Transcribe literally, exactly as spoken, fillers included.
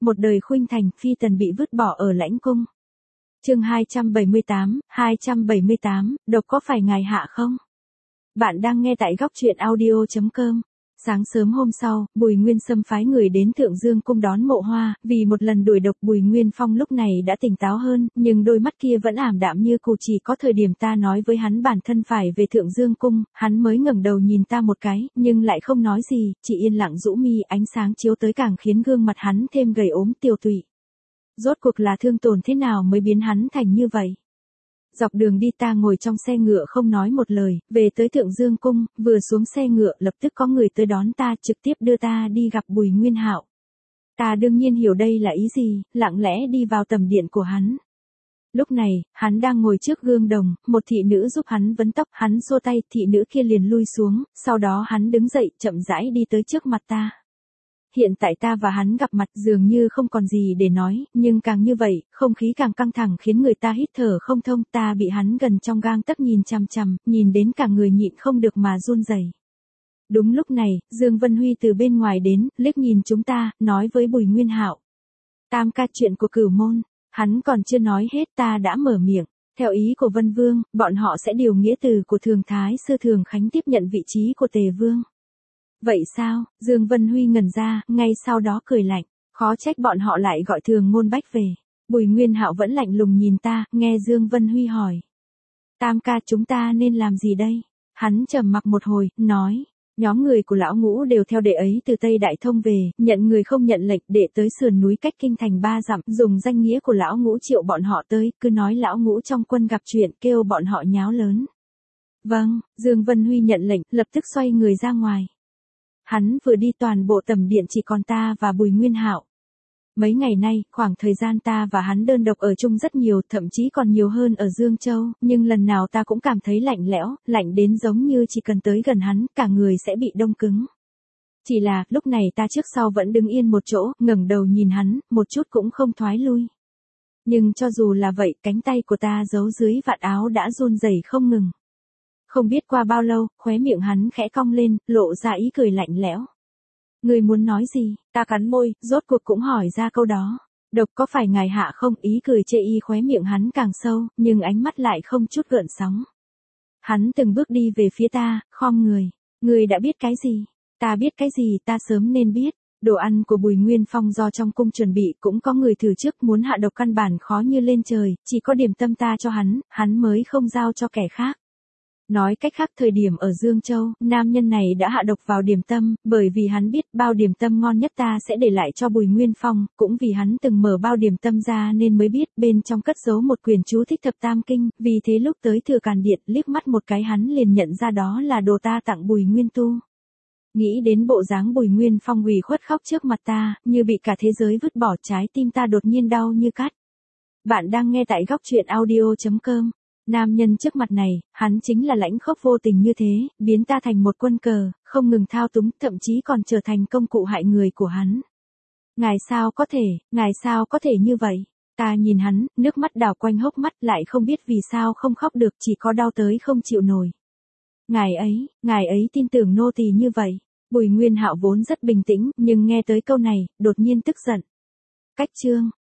một đời khuynh thành, phi tần bị vứt bỏ ở lãnh cung. Chương hai trăm bảy mươi tám, hai trăm bảy mươi tám, độc có phải ngài hạ không? Bạn đang nghe tại góc truyện audio chấm com. Sáng sớm hôm sau, Bùi Nguyên Sâm phái người đến Thượng Dương cung đón Mộ Hoa, vì một lần đuổi độc Bùi Nguyên Phong lúc này đã tỉnh táo hơn, nhưng đôi mắt kia vẫn ảm đạm như cù. Chỉ có thời điểm ta nói với hắn bản thân phải về Thượng Dương cung, hắn mới ngẩng đầu nhìn ta một cái, nhưng lại không nói gì, chỉ yên lặng rũ mi. Ánh sáng chiếu tới càng khiến gương mặt hắn thêm gầy ốm tiều tụy. Rốt cuộc là thương tổn thế nào mới biến hắn thành như vậy? Dọc đường đi ta ngồi trong xe ngựa không nói một lời, về tới Thượng Dương cung, vừa xuống xe ngựa lập tức có người tới đón ta, trực tiếp đưa ta đi gặp Bùi Nguyên Hạo. Ta đương nhiên hiểu đây là ý gì, lặng lẽ đi vào tầm điện của hắn. Lúc này, hắn đang ngồi trước gương đồng, một thị nữ giúp hắn vấn tóc, hắn xô tay, thị nữ kia liền lui xuống, sau đó hắn đứng dậy, chậm rãi đi tới trước mặt ta. Hiện tại ta và hắn gặp mặt dường như không còn gì để nói, nhưng càng như vậy, không khí càng căng thẳng khiến người ta hít thở không thông. Ta bị hắn gần trong gang tấc nhìn chằm chằm, nhìn đến cả người nhịn không được mà run rẩy. Đúng lúc này, Dương Vân Huy từ bên ngoài đến, liếc nhìn chúng ta, nói với Bùi Nguyên Hạo: Tam ca, chuyện của Cửu môn. Hắn còn chưa nói hết ta đã mở miệng. Theo ý của Vân Vương, bọn họ sẽ điều nghĩa từ của Thường Thái Sư Thường Khánh tiếp nhận vị trí của Tề Vương. Vậy sao? Dương Vân Huy ngẩn ra, ngay sau đó cười lạnh, khó trách bọn họ lại gọi Thường môn bách về. Bùi Nguyên Hạo vẫn lạnh lùng nhìn ta, nghe Dương Vân Huy hỏi: Tam ca, chúng ta nên làm gì đây? Hắn trầm mặc một hồi, nói: Nhóm người của lão Ngũ đều theo đệ ấy từ Tây Đại Thông về, nhận người không nhận lệnh, đệ tới sườn núi cách kinh thành ba dặm, dùng danh nghĩa của lão Ngũ triệu bọn họ tới, cứ nói lão Ngũ trong quân gặp chuyện, kêu bọn họ nháo lớn. Vâng, Dương Vân Huy nhận lệnh, lập tức xoay người ra ngoài. Hắn vừa đi toàn bộ tầm điện chỉ còn ta và Bùi Nguyên Hạo. Mấy ngày nay, khoảng thời gian ta và hắn đơn độc ở chung rất nhiều, thậm chí còn nhiều hơn ở Dương Châu, nhưng lần nào ta cũng cảm thấy lạnh lẽo, lạnh đến giống như chỉ cần tới gần hắn, cả người sẽ bị đông cứng. Chỉ là, lúc này ta trước sau vẫn đứng yên một chỗ, ngẩng đầu nhìn hắn, một chút cũng không thoái lui. Nhưng cho dù là vậy, cánh tay của ta giấu dưới vạt áo đã run rẩy không ngừng. Không biết qua bao lâu, khóe miệng hắn khẽ cong lên, lộ ra ý cười lạnh lẽo. Người muốn nói gì? Ta cắn môi, rốt cuộc cũng hỏi ra câu đó. Độc có phải ngài hạ không? Ý cười chê y khóe miệng hắn càng sâu, nhưng ánh mắt lại không chút gợn sóng. Hắn từng bước đi về phía ta, khom người. Người đã biết cái gì? Ta biết cái gì, ta sớm nên biết. Đồ ăn của Bùi Nguyên Phong do trong cung chuẩn bị, cũng có người thử trước, muốn hạ độc căn bản khó như lên trời, chỉ có điểm tâm ta cho hắn, hắn mới không giao cho kẻ khác. Nói cách khác, thời điểm ở Dương Châu, nam nhân này đã hạ độc vào điểm tâm, bởi vì hắn biết bao điểm tâm ngon nhất ta sẽ để lại cho Bùi Nguyên Phong, cũng vì hắn từng mở bao điểm tâm ra nên mới biết bên trong cất giấu một quyển chú thích thập tam kinh, vì thế lúc tới Thừa Càn Điện liếc mắt một cái hắn liền nhận ra đó là đồ ta tặng Bùi Nguyên Tu. Nghĩ đến bộ dáng Bùi Nguyên Phong ủy khuất khóc trước mặt ta, như bị cả thế giới vứt bỏ, trái tim ta đột nhiên đau như cắt. Bạn đang nghe tại góc truyện audio chấm com. Nam nhân trước mặt này, hắn chính là lãnh khốc vô tình như thế, biến ta thành một quân cờ, không ngừng thao túng, thậm chí còn trở thành công cụ hại người của hắn. Ngài sao có thể, ngài sao có thể như vậy? Ta nhìn hắn, nước mắt đảo quanh hốc mắt, lại không biết vì sao không khóc được, chỉ có đau tới không chịu nổi. Ngài ấy, ngài ấy tin tưởng nô tỳ như vậy. Bùi Nguyên Hạo vốn rất bình tĩnh, nhưng nghe tới câu này, đột nhiên tức giận. Cách chương.